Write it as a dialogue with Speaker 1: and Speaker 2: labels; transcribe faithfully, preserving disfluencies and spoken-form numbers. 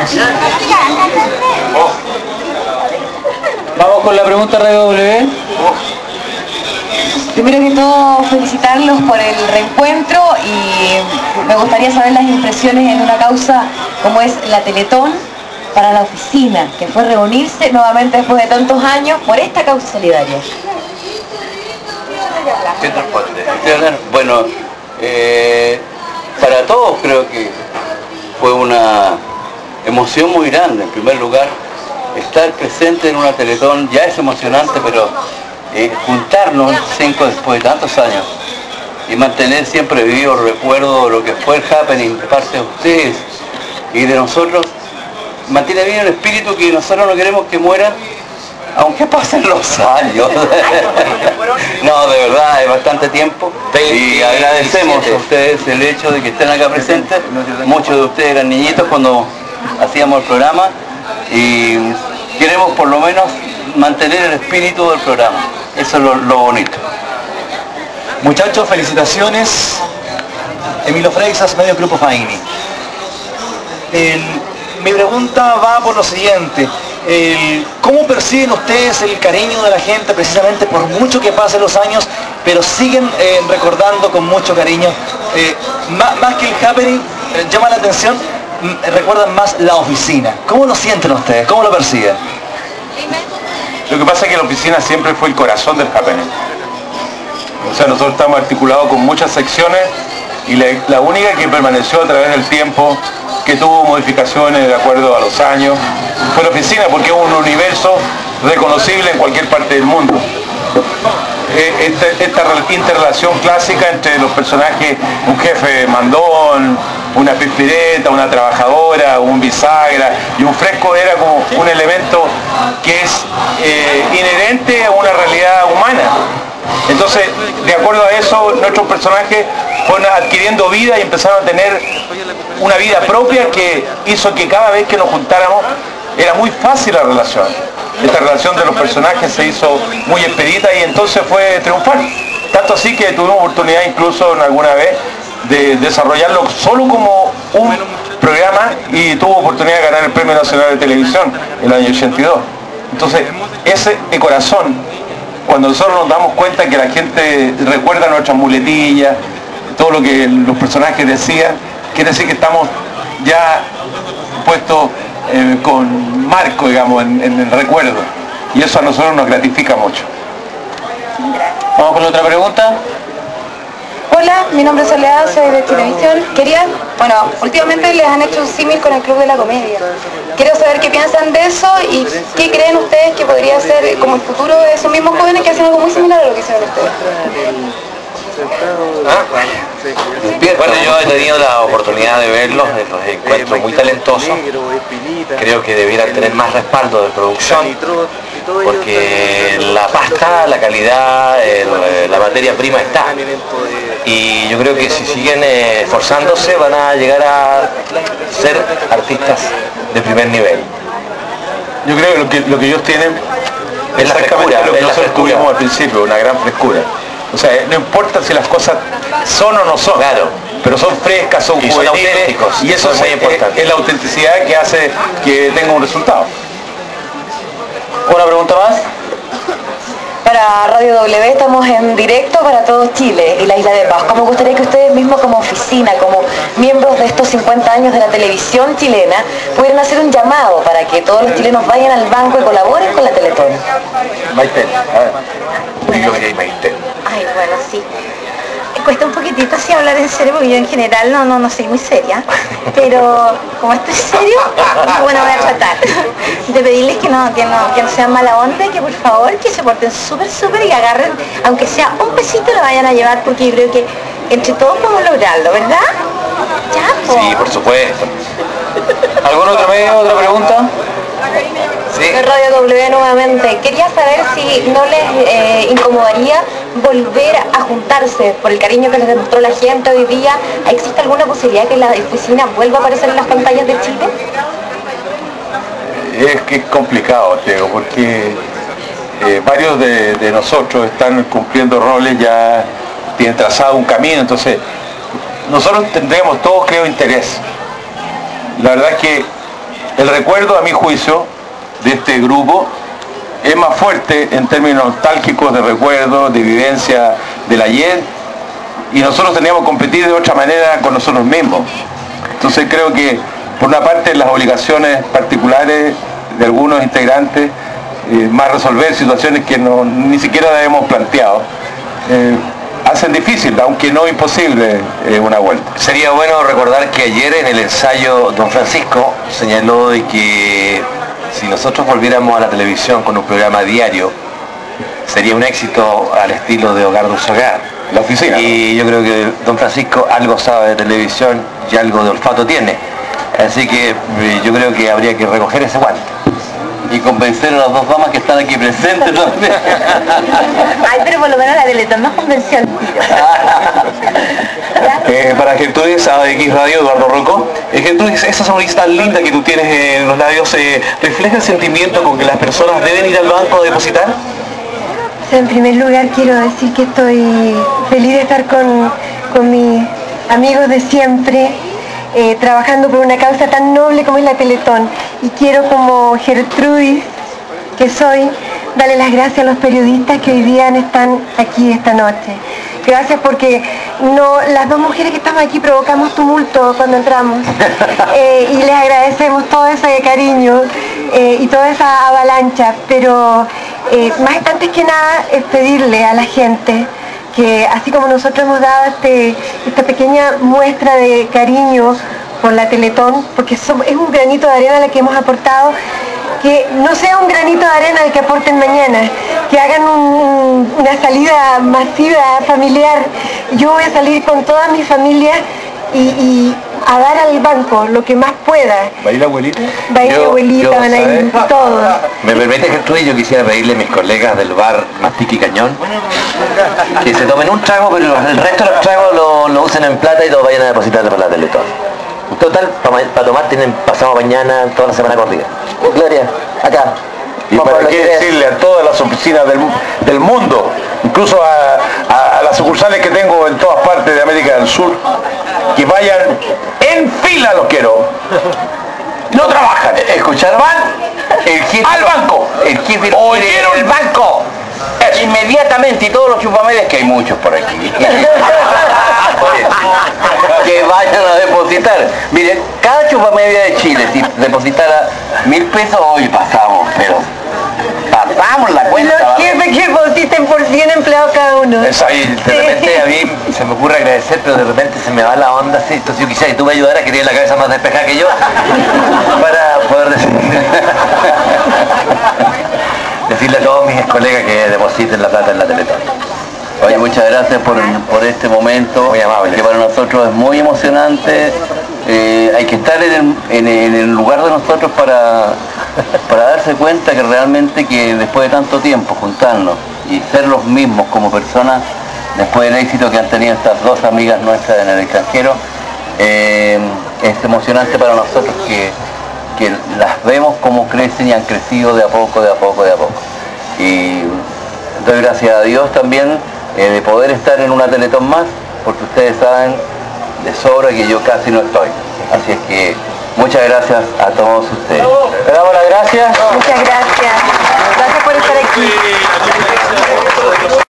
Speaker 1: Vamos con la pregunta Radio W.
Speaker 2: Primero que todo, felicitarlos por el reencuentro y me gustaría saber las impresiones en una causa como es la Teletón para la oficina, que fue reunirse nuevamente después de tantos años por esta causa solidaria.
Speaker 3: ¿Qué responde? Bueno, eh, para todos creo que fue una emoción muy grande. En primer lugar, estar presente en una Teletón ya es emocionante, pero eh, juntarnos cinco después de tantos años y mantener siempre vivo el recuerdo de lo que fue el happening de parte de ustedes y de nosotros, mantiene vivo el espíritu que nosotros no queremos que muera, aunque pasen los años. No, de verdad, es bastante tiempo y agradecemos a ustedes el hecho de que estén acá presentes. Muchos de ustedes eran niñitos cuando hacíamos el programa y queremos por lo menos mantener el espíritu del programa. Eso es lo, lo bonito.
Speaker 4: Muchachos, felicitaciones. Emilio Freixas, Medio Grupo Faini. El, mi pregunta va por lo siguiente. El, ¿Cómo perciben ustedes el cariño de la gente precisamente por mucho que pasen los años, pero siguen eh, recordando con mucho cariño? Eh, más, más que el happening, eh, llama la atención, m- recuerdan más la oficina. ¿Cómo lo sienten ustedes? ¿Cómo lo perciben?
Speaker 5: Lo que pasa es que la oficina siempre fue el corazón del happening. O sea, nosotros estamos articulados con muchas secciones y la, la única que permaneció a través del tiempo, que tuvo modificaciones de acuerdo a los años, fue la oficina, porque es un universo reconocible en cualquier parte del mundo. Esta, esta interrelación clásica entre los personajes, un jefe mandón, una pizpireta, una trabajadora, un bisagra y un fresco, era como un elemento que es eh, inherente a una realidad humana. Entonces, de acuerdo a eso, nuestros personajes fueron adquiriendo vida y empezaron a tener una vida propia que hizo que cada vez que nos juntáramos era muy fácil la relación. Esta relación de los personajes se hizo muy expedita y entonces fue triunfal. Tanto así que tuvimos oportunidad incluso en alguna vez de desarrollarlo solo como un programa y tuvo oportunidad de ganar el Premio Nacional de Televisión en el año ochenta y dos. Entonces, ese de corazón, cuando nosotros nos damos cuenta que la gente recuerda nuestras muletillas, todo lo que los personajes decían, quiere decir que estamos ya puestos eh, con marco, digamos, en, en el recuerdo. Y eso a nosotros nos gratifica mucho.
Speaker 1: Vamos con otra pregunta.
Speaker 2: Hola, mi nombre es Soledad, soy de Televisión. Quería, bueno, últimamente les han hecho un símil con el Club de la Comedia. Quiero saber qué piensan de eso y qué creen ustedes que podría ser como el futuro de esos mismos jóvenes que hacen algo muy similar a lo que hicieron ustedes.
Speaker 3: ¿Ah? Bueno, yo he tenido la oportunidad de verlos, los encuentro muy talentosos. Creo que debieran tener más respaldo de producción, porque la pasta, la calidad, el, la materia prima está. Y yo creo que si siguen eh, esforzándose van a llegar a ser artistas de primer nivel.
Speaker 5: Yo creo que lo que, lo que ellos tienen
Speaker 3: es la frescura,
Speaker 5: lo que
Speaker 3: es la
Speaker 5: nosotros
Speaker 3: frescura.
Speaker 5: tuvimos al principio, una gran frescura. O sea, no importa si las cosas son o no son,
Speaker 3: claro,
Speaker 5: pero son frescas, son
Speaker 3: y son
Speaker 5: juveniles,
Speaker 3: auténticos,
Speaker 5: y eso
Speaker 3: es muy
Speaker 5: es,
Speaker 3: importante.
Speaker 5: es la autenticidad que hace que tenga un resultado.
Speaker 1: ¿Una pregunta más?
Speaker 2: Para Radio W estamos en directo para todo Chile y la Isla de Pascua. Me gustaría que ustedes mismos como oficina, como miembros de estos cincuenta años de la televisión chilena, pudieran hacer un llamado para que todos los chilenos vayan al banco y colaboren con la Teletón.
Speaker 5: Maite, a ver. Yo diría Maite.
Speaker 6: Ay, bueno, sí. Me cuesta un poquitito así hablar en serio porque yo en general no, no, no soy muy seria. Pero como estoy serio, bueno, voy a tratar de pedirles que no, que no, que no sean mala onda y que por favor que se porten súper, súper y agarren, aunque sea un pesito, lo vayan a llevar porque yo creo que entre todos podemos lograrlo, ¿verdad? Ya, po.
Speaker 3: Sí, por supuesto.
Speaker 1: ¿Algún otro medio, otra pregunta?
Speaker 3: Sí.
Speaker 2: De Radio W nuevamente. Quería saber si no les eh, incomodaría volver a juntarse por el cariño que les demostró la gente hoy día. ¿Existe alguna posibilidad que la oficina vuelva a aparecer en las pantallas de Chile?
Speaker 5: Es que es complicado, Diego, porque eh, varios de, de nosotros están cumpliendo roles, ya tienen trazado un camino, entonces nosotros tendremos todos, creo, interés. La verdad es que el recuerdo, a mi juicio, de este grupo es más fuerte en términos nostálgicos de recuerdo, de vivencia del ayer, y nosotros teníamos que competir de otra manera con nosotros mismos. Entonces creo que, por una parte, las obligaciones particulares de algunos integrantes, eh, más resolver situaciones que no, ni siquiera hemos planteado, eh, hacen difícil, aunque no imposible, eh, una vuelta.
Speaker 7: Sería bueno recordar que ayer en el ensayo don Francisco señaló de que si nosotros volviéramos a la televisión con un programa diario, sería un éxito al estilo de Hogar Dulce Hogar,
Speaker 5: la oficina.
Speaker 7: Y yo creo que don Francisco algo sabe de televisión y algo de olfato tiene. Así que eh, yo creo que habría que recoger ese guante.
Speaker 3: Y convencer a las dos damas que están aquí presentes también.
Speaker 6: Ay, pero por lo menos la Teletón nos convenció al tiro.
Speaker 4: Eh, para Gertrudis, A X Radio, Eduardo Rocco. Eh, Gertrudis, esa sonrisa tan linda que tú tienes en los labios, eh, ¿refleja el sentimiento con que las personas deben ir al banco a depositar?
Speaker 8: En primer lugar quiero decir que estoy feliz de estar con, con mis amigos de siempre, eh, trabajando por una causa tan noble como es la Teletón. Y quiero, como Gertrudis que soy, darle las gracias a los periodistas que hoy día están aquí esta noche. Gracias porque no, las dos mujeres que estamos aquí provocamos tumulto cuando entramos. Eh, y les agradecemos todo ese cariño eh, y toda esa avalancha. Pero eh, más antes que nada es pedirle a la gente que, así como nosotros hemos dado este, esta pequeña muestra de cariño por la Teletón, porque somos, es un granito de arena la que hemos aportado, que no sea un granito de arena el que aporten mañana, que hagan un, una salida masiva, familiar. Yo voy a salir con toda mi familia y, y a dar al banco lo que más pueda.
Speaker 5: ¿Va a ir la abuelita?
Speaker 8: Va a ir
Speaker 7: Yo-
Speaker 8: la abuelita,
Speaker 7: yo,
Speaker 8: van a ir
Speaker 7: ¿sabes?
Speaker 8: todos.
Speaker 7: ¿Me permite, Gertrudis? Yo quisiera pedirle a mis colegas del bar Mastique y Cañón que se tomen un trago, pero el resto de los tragos lo, lo usen en plata y lo vayan a depositar para la Teletón. Total, para tomar tienen pasado mañana toda la semana corrida. Gloria, acá.
Speaker 5: Y
Speaker 7: Vamos
Speaker 5: para
Speaker 7: por
Speaker 5: qué
Speaker 7: lo que es.
Speaker 5: decirle a todas las oficinas del, del mundo, incluso a, a- a las sucursales que tengo en todas partes de América del Sur, que vayan en fila, los quiero. No trabajan.
Speaker 7: ¿Escucharon?
Speaker 5: Van
Speaker 7: El jefe,
Speaker 5: al banco.
Speaker 7: el jefe
Speaker 5: Oyeron el banco. Eso.
Speaker 3: Inmediatamente, y todos los chupamedias, que hay muchos por aquí, que vayan a depositar. Miren, cada chupamedia de Chile, si depositara mil pesos, hoy pasamos, pero pasamos la cuenta.
Speaker 8: Los
Speaker 3: ¿vale?
Speaker 8: jefes que depositen por cien empleados cada uno.
Speaker 7: Eso ahí, de repente a mí se me ocurre agradecer, pero de repente se me va la onda, sí, entonces yo quisiera que tú me ayudaras, que tienes la cabeza más despejada que yo, para poder decir, decirle a todos mis colegas que depositen la plata en la Teletón.
Speaker 3: Oye, muchas gracias por, por este momento,
Speaker 7: Muy amable.
Speaker 3: que para nosotros es muy emocionante. Eh, hay que estar en el, en el- en el lugar de nosotros para, para darse cuenta que realmente que después de tanto tiempo juntarnos y ser los mismos como personas, después del éxito que han tenido estas dos amigas nuestras en el extranjero, eh, es emocionante para nosotros que, que las vemos como crecen y han crecido de a poco, de a poco, de a poco. Y doy gracias a Dios también eh, de poder estar en una Teletón más, porque ustedes saben de sobra que yo casi no estoy. Así es que muchas gracias a todos ustedes.
Speaker 1: Le damos las gracias.
Speaker 8: Muchas gracias. Gracias por estar aquí.